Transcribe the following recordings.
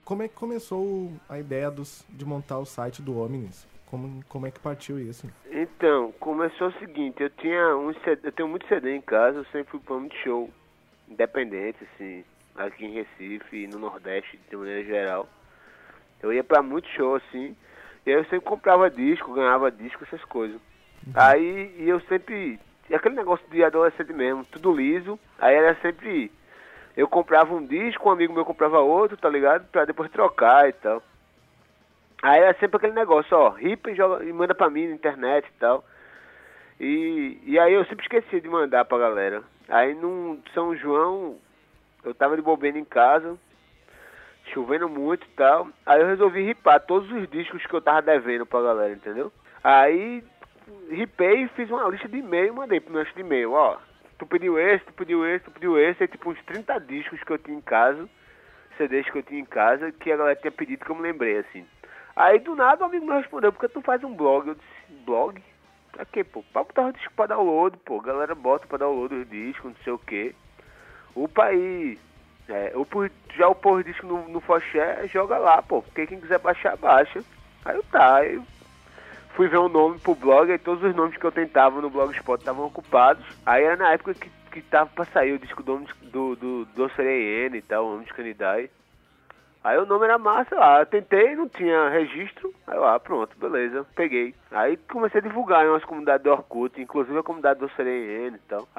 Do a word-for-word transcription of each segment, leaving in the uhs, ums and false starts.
como é que começou a ideia dos, de montar o site do Omnis? Como, como é que partiu isso? Então, começou o seguinte, eu tinha um C D, eu tenho muito C D em casa, eu sempre fui para muito show independente, assim, aqui em Recife e no Nordeste, de maneira geral. Eu ia para muito show, assim, e aí eu sempre comprava disco, ganhava disco, essas coisas. Uhum. Aí, e eu sempre, aquele negócio de adolescente mesmo, tudo liso, aí era sempre, eu comprava um disco, um amigo meu comprava outro, tá ligado? Pra depois trocar e tal. Aí era sempre aquele negócio, ó, ripa e, joga, e manda pra mim na internet e tal. E, e aí eu sempre esqueci de mandar pra galera. Aí num São João, eu tava de bobeira em casa, chovendo muito e tal. Aí eu resolvi ripar todos os discos que eu tava devendo pra galera, entendeu? Aí ripei e fiz uma lista de e-mail e mandei pro meu lista de e-mail, ó. Tu pediu esse, tu pediu esse, tu pediu esse. Aí tipo uns trinta discos que eu tinha em casa, C Ds que eu tinha em casa, que a galera tinha pedido que eu me lembrei, assim. Aí do nada o amigo me respondeu, porque tu faz um blog? Eu disse, blog? Pra quê, pô? Pra botar os discos pra download, pô. A galera bota pra download os discos, não sei o quê. Upa aí. É, upa, já upou os discos no, no Foché, joga lá, pô. Porque quem quiser baixar, baixa. Aí eu tá, aí eu fui ver um nome pro blog, aí todos os nomes que eu tentava no Blogspot estavam ocupados. Aí era na época que, que tava pra sair o disco do do, do, do Serene e tal, o Omnis Canidae. Aí o nome era massa, lá, eu tentei, não tinha registro, aí lá, pronto, beleza, peguei. Aí comecei a divulgar em umas comunidades do Orkut, inclusive a comunidade do Serene e tal.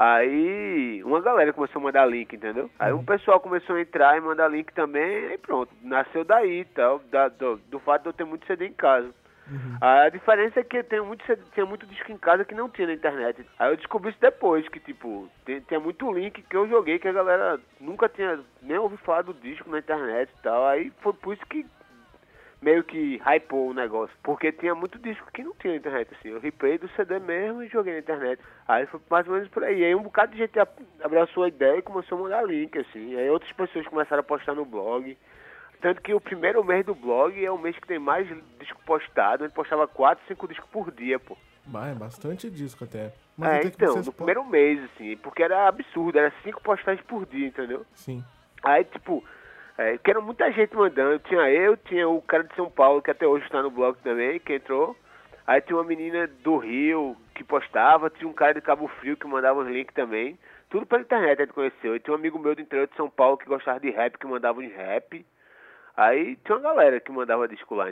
Aí uma galera começou a mandar link, entendeu? Aí um pessoal começou a entrar e mandar link também, aí pronto, nasceu daí e tal, da, do, do fato de eu ter muito C D em casa. Uhum. A diferença é que tem muito, tinha muito disco em casa que não tinha na internet. Aí eu descobri isso depois, que tipo, tem, tinha muito link que eu joguei que a galera nunca tinha nem ouvido falar do disco na internet e tal. Aí foi por isso que meio que hypou o negócio. Porque tinha muito disco que não tinha na internet, assim. Eu ripei do C D mesmo e joguei na internet. Aí foi mais ou menos por aí. Aí um bocado de gente abraçou a ideia e começou a mandar link, assim. Aí outras pessoas começaram a postar no blog. Tanto que o primeiro mês do blog é o mês que tem mais disco postado. A gente postava quatro, cinco discos por dia, pô. Bah, é bastante disco até. Mas é, até então, que no po... primeiro mês, assim, porque era absurdo, era cinco postagens por dia, entendeu? Sim. Aí, tipo, é, que era muita gente mandando. Tinha eu, tinha o cara de São Paulo, que até hoje está no blog também, que entrou. Aí tinha uma menina do Rio que postava, tinha um cara de Cabo Frio que mandava os links também. Tudo pela internet a gente conheceu. E tinha um amigo meu do interior de São Paulo que gostava de rap, que mandava uns rap. Aí tinha uma galera que mandava disco lá.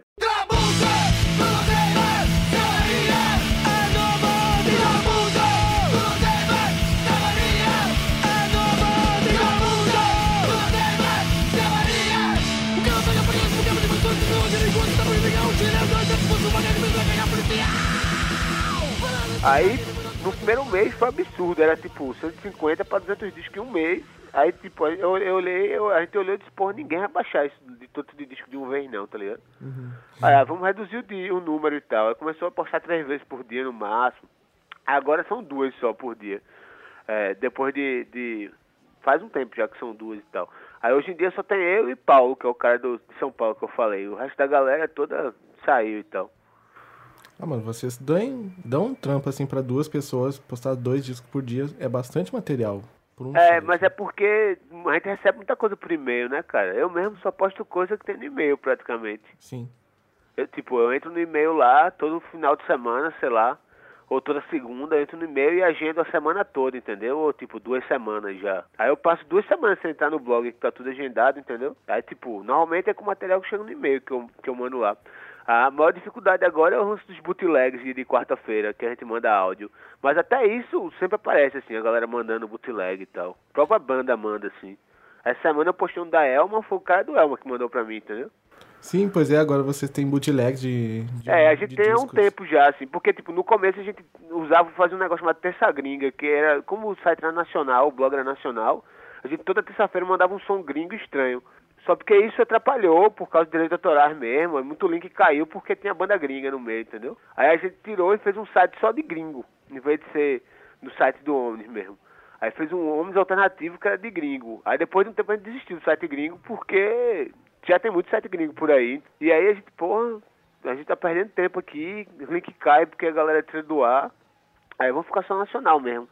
Aí no primeiro mês foi absurdo, era tipo cento e cinquenta para duzentos discos em um mês. Aí, tipo, eu, eu olhei, eu, a gente olhou e disse, porra, ninguém vai baixar isso de tanto de disco de uma vez não, tá ligado? Uhum. Aí, ah, vamos reduzir o, dia, o número e tal. Aí começou a postar três vezes por dia no máximo. Agora são duas só por dia. É, depois de, de... Faz um tempo já que são duas e tal. Aí hoje em dia só tem eu e Paulo, que é o cara do, de São Paulo que eu falei. O resto da galera toda saiu e tal. Ah, mano, vocês dão, dão um trampo assim pra duas pessoas, postar dois discos por dia, é bastante material. Um é, site. Mas é porque a gente recebe muita coisa por e-mail, né, cara? Eu mesmo só posto coisa que tem no e-mail, praticamente. Sim. Eu, tipo, eu entro no e-mail lá, todo final de semana, sei lá, ou toda segunda, eu entro no e-mail e agendo a semana toda, entendeu? Ou, tipo, duas semanas já. Aí eu passo duas semanas sem entrar no blog, que tá tudo agendado, entendeu? Aí, tipo, normalmente é com o material que chega no e-mail que eu, que eu mando lá. A maior dificuldade agora é o lance dos bootlegs de, de quarta-feira, que a gente manda áudio. Mas até isso sempre aparece, assim, a galera mandando bootleg e tal. A própria banda manda, assim. Essa semana eu postei um da Elma, foi o cara do Elma que mandou pra mim, entendeu? Sim, pois é, agora vocês têm bootleg de, de É, a gente tem há um discos. tempo já, assim, porque, tipo, no começo a gente usava, fazia um negócio chamado Terça Gringa, que era, como o site era nacional, o blog era nacional, a gente toda terça-feira mandava um som gringo estranho. Só porque isso atrapalhou por causa dos direitos autorais mesmo. Muito link caiu porque tinha banda gringa no meio, entendeu? Aí a gente tirou e fez um site só de gringo, em vez de ser no site do Omnis mesmo. Aí fez um Omnis alternativo que era de gringo. Aí depois de um tempo a gente desistiu do site gringo porque já tem muito site gringo por aí. E aí a gente, porra, a gente tá perdendo tempo aqui, o link cai porque a galera tira do ar. Aí vamos ficar só nacional mesmo.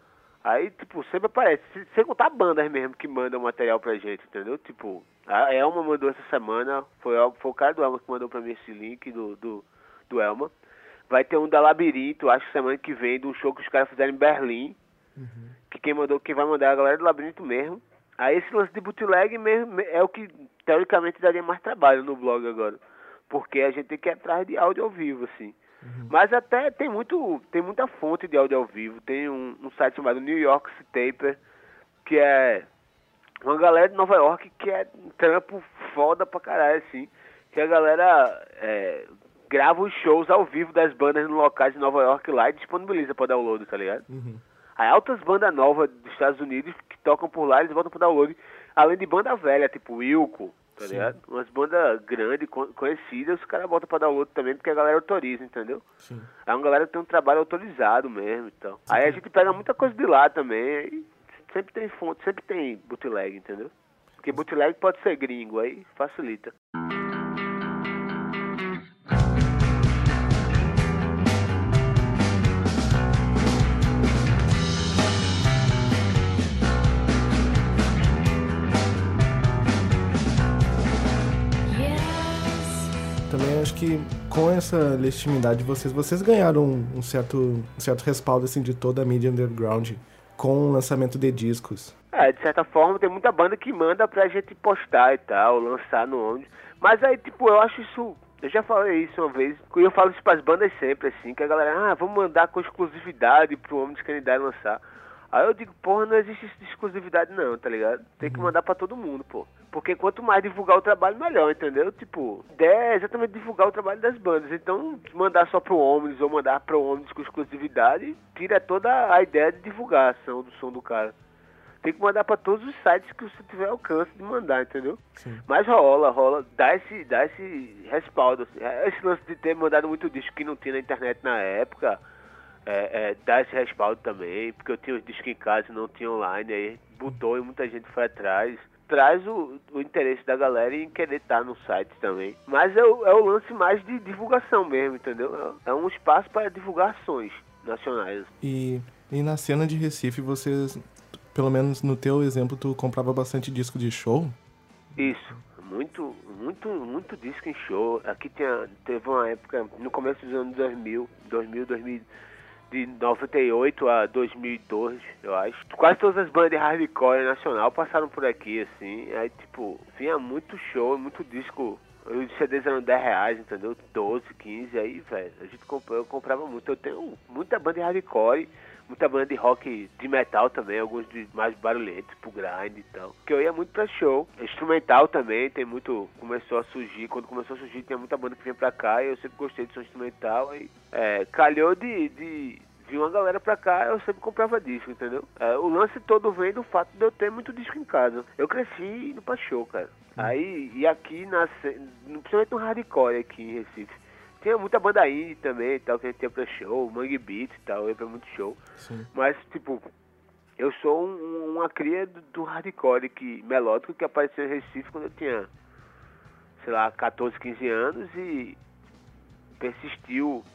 Aí, tipo, sempre aparece, se- sem contar bandas mesmo que mandam material pra gente, entendeu? Tipo, a Elma mandou essa semana, foi, o- foi o cara do Elma que mandou pra mim esse link do, do, do Elma. Vai ter um da Labirinto, acho que semana que vem, de um show que os caras fizeram em Berlim. Que quem mandou, quem vai mandar é a galera do Labirinto mesmo. Aí esse lance de bootleg mesmo é o que teoricamente daria mais trabalho no blog agora. Porque a gente tem que ir atrás de áudio ao vivo, assim. Uhum. Mas até tem muito, tem muita fonte de áudio ao vivo. Tem um, um site chamado New York Taper, que é uma galera de Nova York que é um trampo foda pra caralho, assim. Que a galera é, grava os shows ao vivo das bandas no locais de Nova York lá e disponibiliza pra download, tá ligado? Uhum. Aí altas bandas novas dos Estados Unidos que tocam por lá, eles voltam pro download. Além de banda velha, tipo Wilco, tá ligado? Umas bandas grandes, conhecidas, os caras botam pra download também, porque a galera autoriza, entendeu? Sim. É uma galera que tem um trabalho autorizado mesmo e então. tal. Aí a gente pega muita coisa de lá também, aí sempre tem fonte, sempre tem bootleg, entendeu? Porque bootleg pode ser gringo, aí facilita. Também acho que com essa legitimidade de vocês, vocês ganharam um, um, certo, um certo respaldo assim, de toda a mídia underground com o lançamento de discos. É, de certa forma tem muita banda que manda pra gente postar e tal, lançar no onde. Mas aí, tipo, eu acho isso... Eu já falei isso uma vez, e eu falo isso pras bandas sempre, assim, que a galera, ah, vamos mandar com exclusividade pro Homem de Canidade lançar. Aí eu digo, porra, não existe isso de exclusividade não, tá ligado? Tem que mandar pra todo mundo, pô. Porque quanto mais divulgar o trabalho, melhor, entendeu? Tipo, a ideia é exatamente divulgar o trabalho das bandas. Então, mandar só pro Omnis ou mandar pro Omnis com exclusividade, tira toda a ideia de divulgação do som do cara. Tem que mandar pra todos os sites que você tiver alcance de mandar, entendeu? Sim. Mas rola, rola, dá esse, dá esse respaldo, assim. Esse lance de ter mandado muito disco que não tinha na internet na época... É, é, dá esse respaldo também, porque eu tinha os discos em casa e não tinha online, aí botou e muita gente foi atrás. Traz o, o interesse da galera em querer estar no site também. Mas é o, é o lance mais de divulgação mesmo, entendeu? É, é um espaço para divulgar ações nacionais. E, e na cena de Recife, vocês, pelo menos no teu exemplo, tu comprava bastante disco de show? Isso, muito, muito, muito disco em show. Aqui tinha, teve uma época, no começo dos anos dois mil, dois mil, dois mil de noventa e oito a dois mil e dois, eu acho. Quase todas as bandas de hardcore nacional passaram por aqui, assim. Aí, tipo, vinha muito show, muito disco. Os C Ds eram dez reais, entendeu? doze, quinze, aí, velho, a gente comprou, eu comprava muito. Eu tenho muita banda de hardcore, muita banda de rock, de metal também, alguns de mais barulhentos, tipo grind e tal. Que eu ia muito pra show. Instrumental também, tem muito, começou a surgir, quando começou a surgir tinha muita banda que vinha pra cá, e eu sempre gostei de som instrumental, aí é, calhou de, de vir uma galera pra cá, eu sempre comprava disco, entendeu? É, o lance todo vem do fato de eu ter muito disco em casa. Eu cresci indo pra show, cara. Aí, e aqui, na, principalmente no hardcore aqui em Recife, tinha muita banda indie também e tal, que a gente ia pra show, Mangue Beat e tal, eu ia pra muito show. Sim. Mas, tipo, eu sou um, uma cria do, do hardcore que, melódico que apareceu em Recife quando eu tinha, sei lá, catorze, quinze anos e persistiu.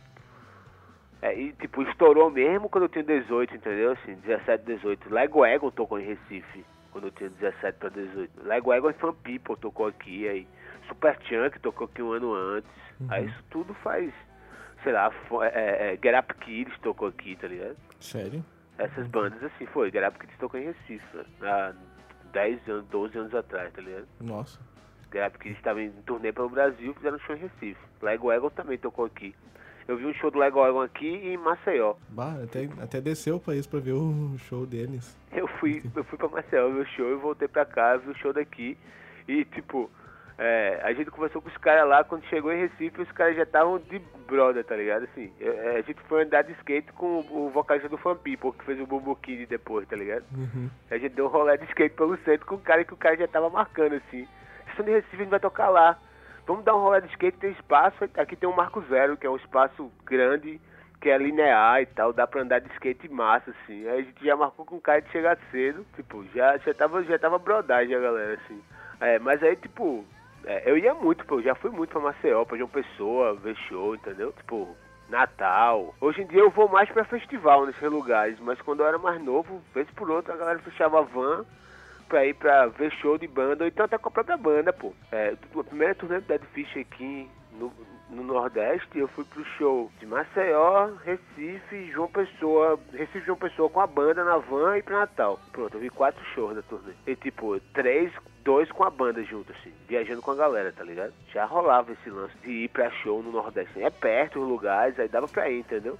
É, e, tipo, estourou mesmo quando eu tinha dezoito, entendeu? Assim, dezessete, dezoito. Lego Egon tocou em Recife quando eu tinha dezessete pra dezoito. Lego Egon e Fan People tocou aqui, aí Super Chunk tocou aqui um ano antes. Uhum. Aí isso tudo faz, sei lá, é, é, Get Up Kids tocou aqui, tá ligado? Sério? Essas bandas assim, foi, Get Up Kids tocou em Recife, há dez anos, doze anos atrás, tá ligado? Nossa. Get Up Kids estava em turnê pelo Brasil, fizeram show em Recife. Lego Egon também tocou aqui. Eu vi um show do Lego Egon aqui em Maceió. Bah, até, até desceu o país pra ver o show deles. Eu fui, eu fui pra Maceió ver o show e voltei pra cá, vi o show daqui. E, tipo, é, a gente conversou com os caras lá, quando chegou em Recife, os caras já estavam de brother, tá ligado? Assim, a gente foi andar de skate com o vocalista do Fan People, que fez o Bumbo Kid depois, tá ligado? Uhum. A gente deu um rolê de skate pelo centro com o cara que o cara já tava marcando, assim. Se de Recife, a gente vai tocar lá. Vamos dar um rolê de skate, tem espaço. Aqui tem um Marco Zero, que é um espaço grande, que é linear e tal. Dá pra andar de skate massa, assim. Aí a gente já marcou com o cara de chegar cedo. Tipo, já, já tava, já tava brodagem a galera, assim. É, mas aí, tipo, é, eu ia muito, pô. Eu já fui muito pra Maceió, pra João Pessoa, ver show, entendeu? Tipo, Natal. Hoje em dia eu vou mais pra festival nesses lugares, mas quando eu era mais novo, vez por outra, a galera fechava a van pra ir pra ver show de banda, ou então até com a própria banda, pô. É, a primeira turnê do Dead Fish aqui no, no Nordeste, eu fui pro show de Maceió, Recife, João Pessoa, Recife, João Pessoa com a banda na van e pra Natal. Pronto, eu vi quatro shows da turnê. E tipo, três, dois com a banda junto, assim, viajando com a galera, tá ligado? Já rolava esse lance de ir pra show no Nordeste. É perto os lugares, aí dava pra ir, entendeu?